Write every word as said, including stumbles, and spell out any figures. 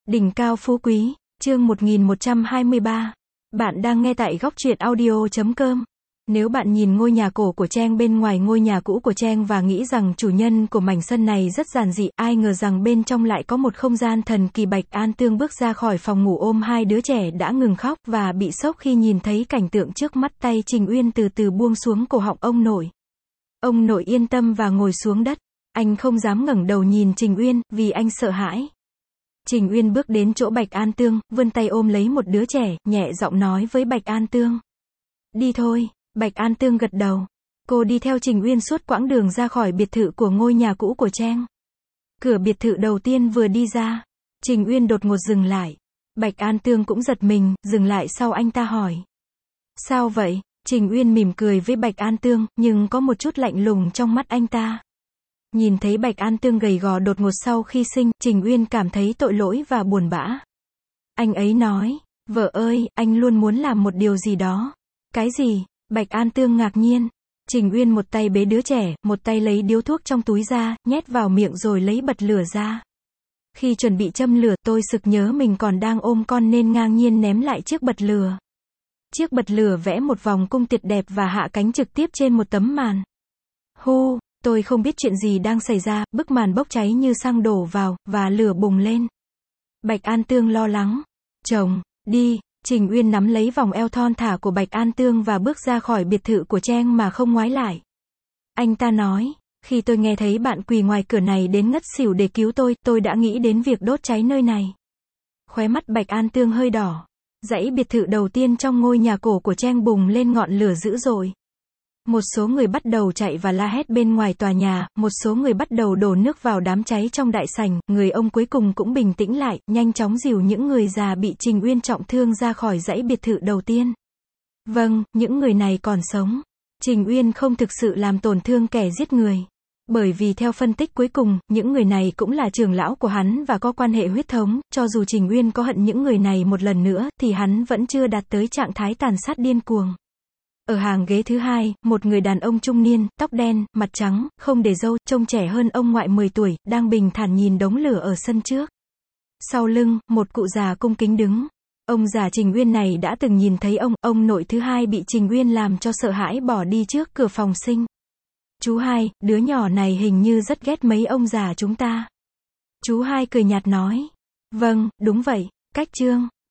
Đỉnh cao phú quý, chương một nghìn một trăm hai mươi ba. Bạn đang nghe tại góc truyện audio chấm com. Nếu bạn nhìn ngôi nhà cổ của Trang bên ngoài ngôi nhà cũ của Trang và nghĩ rằng chủ nhân của mảnh sân này rất giản dị, ai ngờ rằng bên trong lại có một không gian thần kỳ. Bạch An Tương bước ra khỏi phòng ngủ ôm hai đứa trẻ đã ngừng khóc và bị sốc khi nhìn thấy cảnh tượng trước mắt. Tay Trình Uyên từ từ buông xuống cổ họng ông nội. Ông nội yên tâm và ngồi xuống đất. Anh không dám ngẩng đầu nhìn Trình Uyên, vì anh sợ hãi. Trình Uyên bước đến chỗ Bạch An Tương, vươn tay ôm lấy một đứa trẻ, nhẹ giọng nói với Bạch An Tương. Đi thôi. Bạch An Tương gật đầu. Cô đi theo Trình Uyên suốt quãng đường ra khỏi biệt thự của ngôi nhà cũ của Trang. Cửa biệt thự đầu tiên vừa đi ra, Trình Uyên đột ngột dừng lại. Bạch An Tương cũng giật mình, dừng lại sau anh ta hỏi. Sao vậy? Trình Uyên mỉm cười với Bạch An Tương, nhưng có một chút lạnh lùng trong mắt anh ta. Nhìn thấy Bạch An Tương gầy gò đột ngột sau khi sinh, Trình Uyên cảm thấy tội lỗi và buồn bã. Anh ấy nói, vợ ơi, anh luôn muốn làm một điều gì đó. Cái gì? Bạch An Tương ngạc nhiên. Trình Uyên một tay bế đứa trẻ, một tay lấy điếu thuốc trong túi ra, nhét vào miệng rồi lấy bật lửa ra. Khi chuẩn bị châm lửa, tôi sực nhớ mình còn đang ôm con nên ngang nhiên ném lại chiếc bật lửa. Chiếc bật lửa vẽ một vòng cung tuyệt đẹp và hạ cánh trực tiếp trên một tấm màn. Hu, tôi không biết chuyện gì đang xảy ra, bức màn bốc cháy như xăng đổ vào, và lửa bùng lên. Bạch An Tương lo lắng. Chồng, đi. Trình Uyên nắm lấy vòng eo thon thả của Bạch An Tương và bước ra khỏi biệt thự của Trang mà không ngoái lại. Anh ta nói, khi tôi nghe thấy bạn quỳ ngoài cửa này đến ngất xỉu để cứu tôi, tôi đã nghĩ đến việc đốt cháy nơi này. Khóe mắt Bạch An Tương hơi đỏ. Dãy biệt thự đầu tiên trong ngôi nhà cổ của Trang bùng lên ngọn lửa dữ dội. Một số người bắt đầu chạy và la hét bên ngoài tòa nhà, một số người bắt đầu đổ nước vào đám cháy trong đại sảnh, người ông cuối cùng cũng bình tĩnh lại, nhanh chóng dìu những người già bị Trình Uyên trọng thương ra khỏi dãy biệt thự đầu tiên. Vâng, những người này còn sống. Trình Uyên không thực sự làm tổn thương kẻ giết người. Bởi vì theo phân tích cuối cùng, những người này cũng là trưởng lão của hắn và có quan hệ huyết thống, cho dù Trình Uyên có hận những người này một lần nữa, thì hắn vẫn chưa đạt tới trạng thái tàn sát điên cuồng. Ở hàng ghế thứ hai, một người đàn ông trung niên, tóc đen, mặt trắng, không để râu, trông trẻ hơn ông ngoại mười tuổi, đang bình thản nhìn đống lửa ở sân trước. Sau lưng, một cụ già cung kính đứng. Ông già Trình Uyên này đã từng nhìn thấy ông, ông nội thứ hai bị Trình Uyên làm cho sợ hãi bỏ đi trước cửa phòng sinh. Chú hai, đứa nhỏ này hình như rất ghét mấy ông già chúng ta. Chú hai cười nhạt nói. Vâng, đúng vậy, cách Trương.